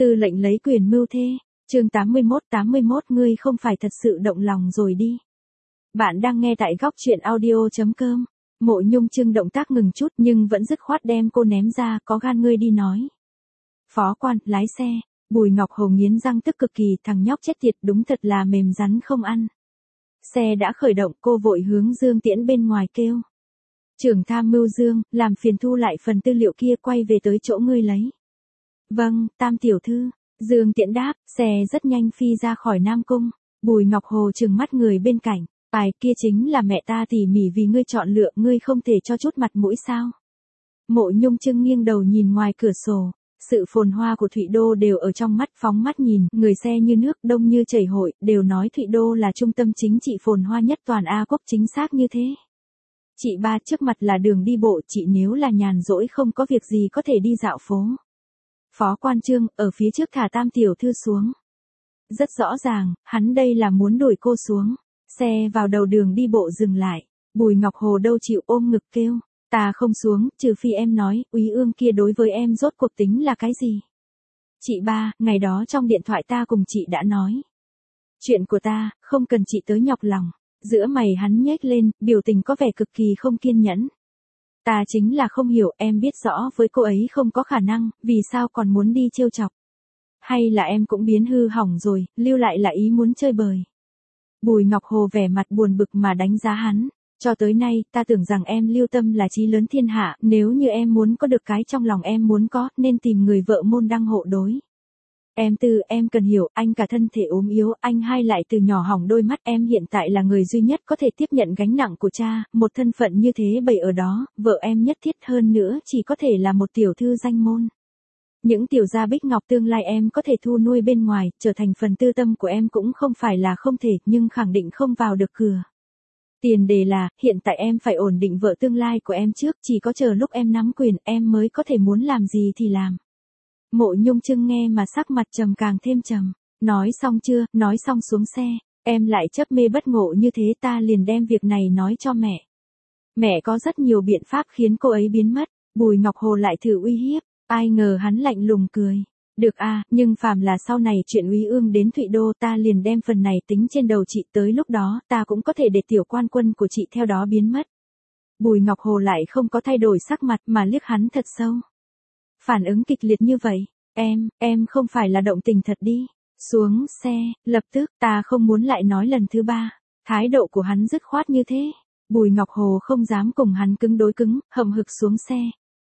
Tư lệnh lấy quyền mưu thê, chương 81 ngươi không phải thật sự động lòng rồi đi. Bạn đang nghe tại góc truyện audio.com. Mộ Nhung Trưng động tác ngừng chút nhưng vẫn dứt khoát đem cô ném ra, có gan ngươi đi nói. Phó quan, lái xe, Bùi Ngọc Hồ nghiến răng tức cực kỳ, thằng nhóc chết tiệt đúng thật là mềm rắn không ăn. Xe đã khởi động, cô vội hướng Dương Tiễn bên ngoài kêu. Trưởng tham mưu Dương, làm phiền thu lại phần tư liệu kia, quay về tới chỗ ngươi lấy. Vâng, Tam tiểu thư. Dương Tiễn đáp, xe rất nhanh phi ra khỏi Nam Cung. Bùi Ngọc Hồ trừng mắt người bên cạnh. Bài kia chính là mẹ ta tỉ mỉ vì ngươi chọn lựa, ngươi không thể cho chút mặt mũi sao? Mộ Nhung Trưng nghiêng đầu nhìn ngoài cửa sổ. Sự phồn hoa của Thụy Đô đều ở trong mắt, phóng mắt nhìn, người xe như nước, đông như chảy hội, đều nói Thụy Đô là trung tâm chính trị phồn hoa nhất toàn A Quốc, chính xác như thế. Chị ba, trước mặt là đường đi bộ, chị nếu là nhàn rỗi không có việc gì có thể đi dạo phố. Phó quan Trương, ở phía trước thả Tam tiểu thư xuống. Rất rõ ràng, hắn đây là muốn đuổi cô xuống. Xe vào đầu đường đi bộ dừng lại. Bùi Ngọc Hồ đâu chịu, ôm ngực kêu. Ta không xuống, trừ phi em nói, úy ương kia đối với em rốt cuộc tính là cái gì? Chị ba, ngày đó trong điện thoại ta cùng chị đã nói. Chuyện của ta, không cần chị tới nhọc lòng. Giữa mày hắn nhếch lên, biểu tình có vẻ cực kỳ không kiên nhẫn. Ta chính là không hiểu, em biết rõ với cô ấy không có khả năng, vì sao còn muốn đi trêu chọc? Hay là em cũng biến hư hỏng rồi, lưu lại là ý muốn chơi bời? Bùi Ngọc Hồ vẻ mặt buồn bực mà đánh giá hắn. Cho tới nay, ta tưởng rằng em Lưu Tâm là chí lớn thiên hạ, nếu như em muốn có được cái trong lòng em muốn có, nên tìm người vợ môn đăng hộ đối. Em Tư, em cần hiểu, anh cả thân thể ốm yếu, anh hai lại từ nhỏ hỏng đôi mắt, em hiện tại là người duy nhất có thể tiếp nhận gánh nặng của cha, một thân phận như thế bày ở đó, vợ em nhất thiết hơn nữa chỉ có thể là một tiểu thư danh môn. Những tiểu gia bích ngọc tương lai em có thể thu nuôi bên ngoài, trở thành phần tư tâm của em cũng không phải là không thể, nhưng khẳng định không vào được cửa. Tiền đề là, hiện tại em phải ổn định vợ tương lai của em trước, chỉ có chờ lúc em nắm quyền em mới có thể muốn làm gì thì làm. Mộ Nhung Trưng nghe mà sắc mặt trầm càng thêm trầm. Nói xong chưa, nói xong xuống xe, em lại chấp mê bất ngộ như thế, ta liền đem việc này nói cho mẹ. Mẹ có rất nhiều biện pháp khiến cô ấy biến mất. Bùi Ngọc Hồ lại thử uy hiếp, ai ngờ hắn lạnh lùng cười. Được à, nhưng phàm là sau này chuyện úy ương đến Thụy Đô ta liền đem phần này tính trên đầu chị, tới lúc đó ta cũng có thể để tiểu quan quân của chị theo đó biến mất. Bùi Ngọc Hồ lại không có thay đổi sắc mặt mà liếc hắn thật sâu. Phản ứng kịch liệt như vậy, em không phải là động tình thật đi. Xuống xe, lập tức, ta không muốn lại nói lần thứ ba. Thái độ của hắn dứt khoát như thế. Bùi Ngọc Hồ không dám cùng hắn cứng đối cứng, hậm hực xuống xe.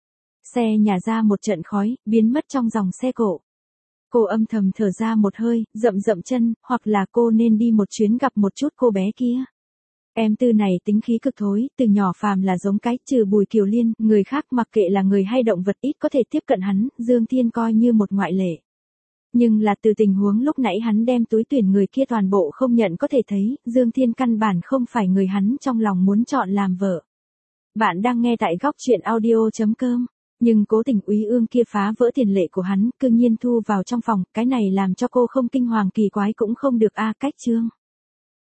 Xe nhả ra một trận khói, biến mất trong dòng xe cộ. Cô âm thầm thở ra một hơi, dậm chân, hoặc là cô nên đi một chuyến gặp một chút cô bé kia. Em Tư này tính khí cực thối, từ nhỏ phàm là giống cái, trừ Bùi Kiều Liên, người khác mặc kệ là người hay động vật ít có thể tiếp cận hắn, Dương Thiên coi như một ngoại lệ. Nhưng là từ tình huống lúc nãy hắn đem túi tuyển người kia toàn bộ không nhận có thể thấy, Dương Thiên căn bản không phải người hắn trong lòng muốn chọn làm vợ. Bạn đang nghe tại góc truyện audio.com. Nhưng cố tình úy ương kia phá vỡ tiền lệ của hắn, cương nhiên thu vào trong phòng, cái này làm cho cô không kinh hoàng kỳ quái cũng không được a. Cách chương